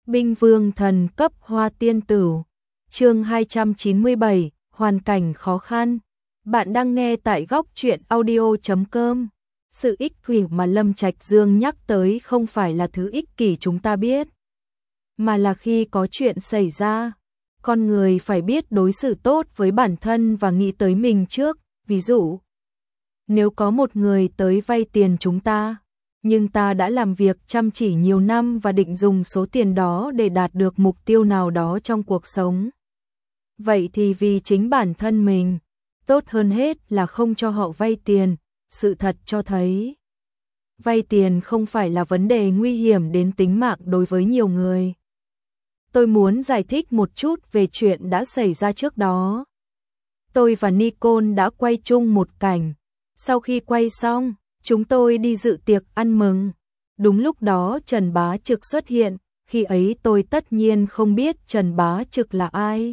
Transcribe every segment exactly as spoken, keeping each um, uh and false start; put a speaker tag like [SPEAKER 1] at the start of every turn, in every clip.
[SPEAKER 1] Binh vương thần cấp hoa tiên tử. Chương hai trăm chín mươi bảy, hoàn cảnh khó khăn. Bạn đang nghe tại góc truyện audio chấm com. Sự ích kỷ mà Lâm Trạch Dương nhắc tới không phải là thứ ích kỷ chúng ta biết, mà là khi có chuyện xảy ra, con người phải biết đối xử tốt với bản thân và nghĩ tới mình trước. Ví dụ, nếu có một người tới vay tiền chúng ta, nhưng ta đã làm việc chăm chỉ nhiều năm và định dùng số tiền đó để đạt được mục tiêu nào đó trong cuộc sống. Vậy thì vì chính bản thân mình, tốt hơn hết là không cho họ vay tiền. Sự thật cho thấy, vay tiền không phải là vấn đề nguy hiểm đến tính mạng đối với nhiều người. Tôi muốn giải thích một chút về chuyện đã xảy ra trước đó. Tôi và Nicole đã quay chung một cảnh. Sau khi quay xong, chúng tôi đi dự tiệc ăn mừng. Đúng lúc đó Trần Bá Trực xuất hiện, khi ấy tôi tất nhiên không biết Trần Bá Trực là ai.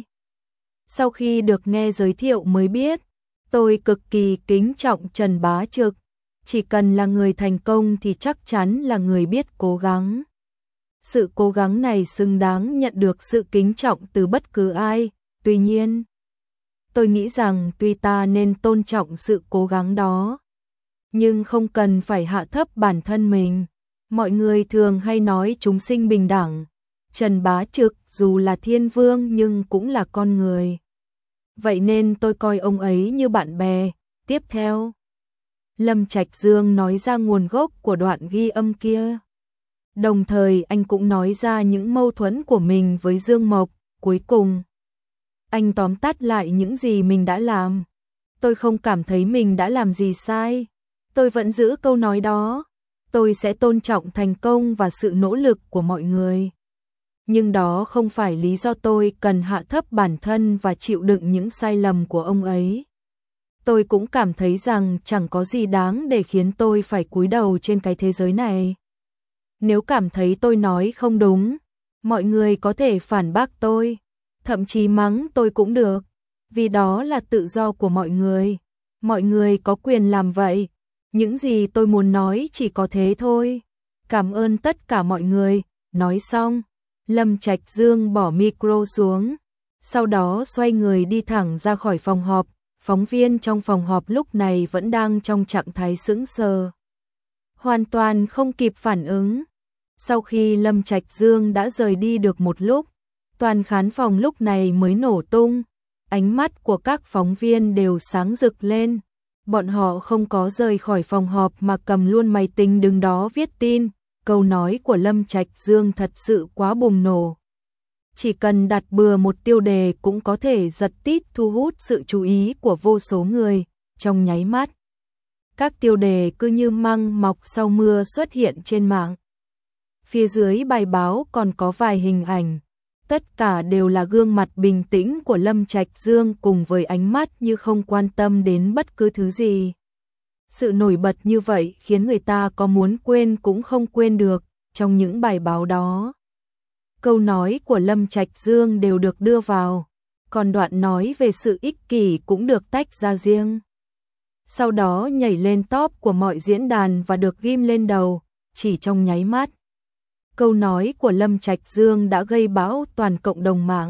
[SPEAKER 1] Sau khi được nghe giới thiệu mới biết, tôi cực kỳ kính trọng Trần Bá Trực. Chỉ cần là người thành công thì chắc chắn là người biết cố gắng. Sự cố gắng này xứng đáng nhận được sự kính trọng từ bất cứ ai. Tuy nhiên, tôi nghĩ rằng tuy ta nên tôn trọng sự cố gắng đó, nhưng không cần phải hạ thấp bản thân mình. Mọi người thường hay nói chúng sinh bình đẳng. Trần Bá Trực dù là thiên vương nhưng cũng là con người. Vậy nên tôi coi ông ấy như bạn bè. Tiếp theo, Lâm Trạch Dương nói ra nguồn gốc của đoạn ghi âm kia. Đồng thời anh cũng nói ra những mâu thuẫn của mình với Dương Mộc. Cuối cùng, anh tóm tắt lại những gì mình đã làm. Tôi không cảm thấy mình đã làm gì sai. Tôi vẫn giữ câu nói đó. Tôi sẽ tôn trọng thành công và sự nỗ lực của mọi người. Nhưng đó không phải lý do tôi cần hạ thấp bản thân và chịu đựng những sai lầm của ông ấy. Tôi cũng cảm thấy rằng chẳng có gì đáng để khiến tôi phải cúi đầu trên cái thế giới này. Nếu cảm thấy tôi nói không đúng, mọi người có thể phản bác tôi, thậm chí mắng tôi cũng được, vì đó là tự do của mọi người. Mọi người có quyền làm vậy. Những gì tôi muốn nói chỉ có thế thôi. Cảm ơn tất cả mọi người. Nói xong, Lâm Trạch Dương bỏ micro xuống, sau đó xoay người đi thẳng ra khỏi phòng họp. Phóng viên trong phòng họp lúc này vẫn đang trong trạng thái sững sờ, hoàn toàn không kịp phản ứng. Sau khi Lâm Trạch Dương đã rời đi được một lúc, toàn khán phòng lúc này mới nổ tung. Ánh mắt của các phóng viên đều sáng rực lên. Bọn họ không có rời khỏi phòng họp mà cầm luôn máy tính đứng đó viết tin. Câu nói của Lâm Trạch Dương thật sự quá bùng nổ. Chỉ cần đặt bừa một tiêu đề cũng có thể giật tít thu hút sự chú ý của vô số người. Trong nháy mắt, các tiêu đề cứ như măng mọc sau mưa xuất hiện trên mạng. Phía dưới bài báo còn có vài hình ảnh. Tất cả đều là gương mặt bình tĩnh của Lâm Trạch Dương cùng với ánh mắt như không quan tâm đến bất cứ thứ gì. Sự nổi bật như vậy khiến người ta có muốn quên cũng không quên được. Trong những bài báo đó, câu nói của Lâm Trạch Dương đều được đưa vào, còn đoạn nói về sự ích kỷ cũng được tách ra riêng. Sau đó nhảy lên top của mọi diễn đàn và được ghim lên đầu. Chỉ trong nháy mắt, câu nói của Lâm Trạch Dương đã gây bão toàn cộng đồng mạng.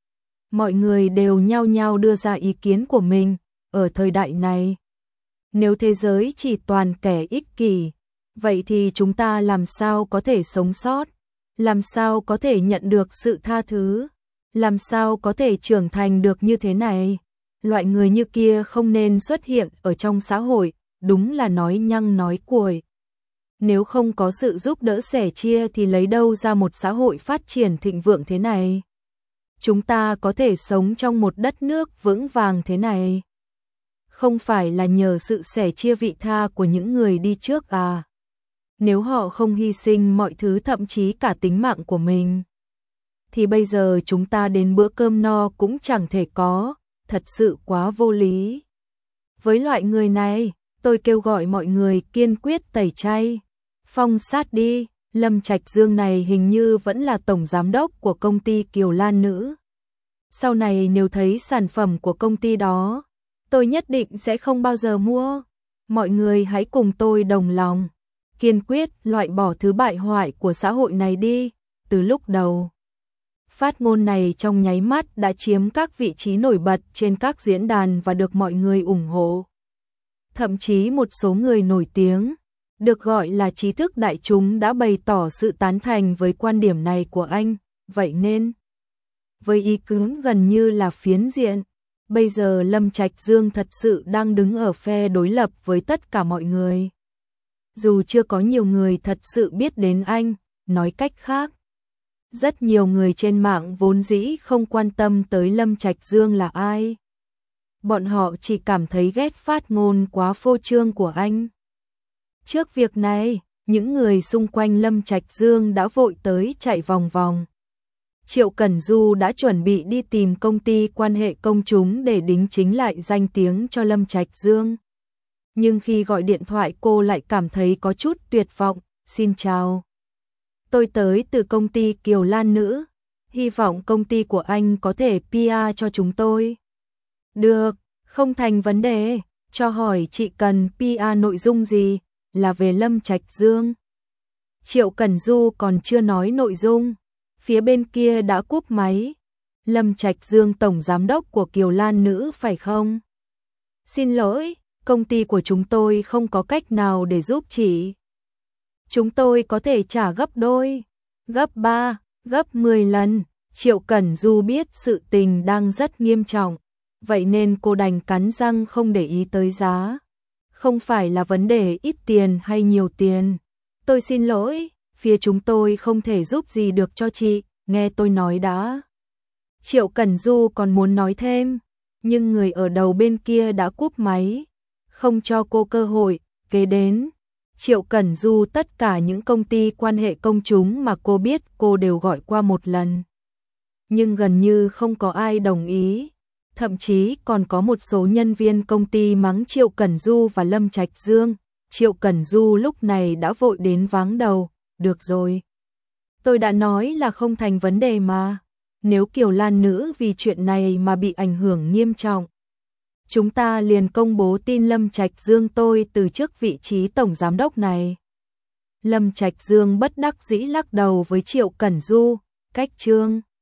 [SPEAKER 1] Mọi người đều nhao nhao đưa ra ý kiến của mình. Ở thời đại này, nếu thế giới chỉ toàn kẻ ích kỷ, vậy thì chúng ta làm sao có thể sống sót? Làm sao có thể nhận được sự tha thứ? Làm sao có thể trưởng thành được như thế này? Loại người như kia không nên xuất hiện ở trong xã hội, đúng là nói nhăng nói cuội. Nếu không có sự giúp đỡ sẻ chia thì lấy đâu ra một xã hội phát triển thịnh vượng thế này? Chúng ta có thể sống trong một đất nước vững vàng thế này, không phải là nhờ sự sẻ chia vị tha của những người đi trước à? Nếu họ không hy sinh mọi thứ thậm chí cả tính mạng của mình, thì bây giờ chúng ta đến bữa cơm no cũng chẳng thể có. Thật sự quá vô lý. Với loại người này, tôi kêu gọi mọi người kiên quyết tẩy chay, phong sát đi. Lâm Trạch Dương này hình như vẫn là tổng giám đốc của công ty Kiều Lan Nữ. Sau này nếu thấy sản phẩm của công ty đó, tôi nhất định sẽ không bao giờ mua. Mọi người hãy cùng tôi đồng lòng, kiên quyết loại bỏ thứ bại hoại của xã hội này đi. Từ lúc đầu, Phát ngôn này trong nháy mắt đã chiếm các vị trí nổi bật trên các diễn đàn và được mọi người ủng hộ. Thậm chí một số người nổi tiếng, được gọi là trí thức đại chúng đã bày tỏ sự tán thành với quan điểm này của anh, vậy nên, với ý kiến gần như là phiến diện, bây giờ Lâm Trạch Dương thật sự đang đứng ở phe đối lập với tất cả mọi người. Dù chưa có nhiều người thật sự biết đến anh, nói cách khác, rất nhiều người trên mạng vốn dĩ không quan tâm tới Lâm Trạch Dương là ai. Bọn họ chỉ cảm thấy ghét phát ngôn quá phô trương của anh. Trước việc này, những người xung quanh Lâm Trạch Dương đã vội tới chạy vòng vòng. Triệu Cẩn Du đã chuẩn bị đi tìm công ty quan hệ công chúng để đính chính lại danh tiếng cho Lâm Trạch Dương. Nhưng khi gọi điện thoại cô lại cảm thấy có chút tuyệt vọng. Xin chào. Tôi tới từ công ty Kiều Lan Nữ. Hy vọng công ty của anh có thể pê e cho chúng tôi. Được, không thành vấn đề. Cho hỏi chị cần pê e nội dung gì? Là về Lâm Trạch Dương. Triệu Cẩn Du còn chưa nói nội dung. Phía bên kia đã cúp máy. Lâm Trạch Dương tổng giám đốc của Kiều Lan Nữ phải không? Xin lỗi, công ty của chúng tôi không có cách nào để giúp chị. Chúng tôi có thể trả gấp đôi, gấp ba, gấp mười lần. Triệu Cẩn Du biết sự tình đang rất nghiêm trọng, vậy nên cô đành cắn răng không để ý tới giá. Không phải là vấn đề ít tiền hay nhiều tiền. Tôi xin lỗi, phía chúng tôi không thể giúp gì được cho chị, nghe tôi nói đã. Triệu Cẩn Du còn muốn nói thêm, nhưng người ở đầu bên kia đã cúp máy, không cho cô cơ hội. Kế đến, Triệu Cẩn Du tất cả những công ty quan hệ công chúng mà cô biết cô đều gọi qua một lần. Nhưng gần như không có ai đồng ý. Thậm chí còn có một số nhân viên công ty mắng Triệu Cẩn Du và Lâm Trạch Dương. Triệu Cẩn Du lúc này đã vội đến váng đầu. Được rồi. Tôi đã nói là không thành vấn đề mà. Nếu Kiều Lan Nữ vì chuyện này mà bị ảnh hưởng nghiêm trọng, chúng ta liền công bố tin Lâm Trạch Dương tôi từ chức vị trí tổng giám đốc này. Lâm Trạch Dương bất đắc dĩ lắc đầu với Triệu Cẩn Du. Cách chương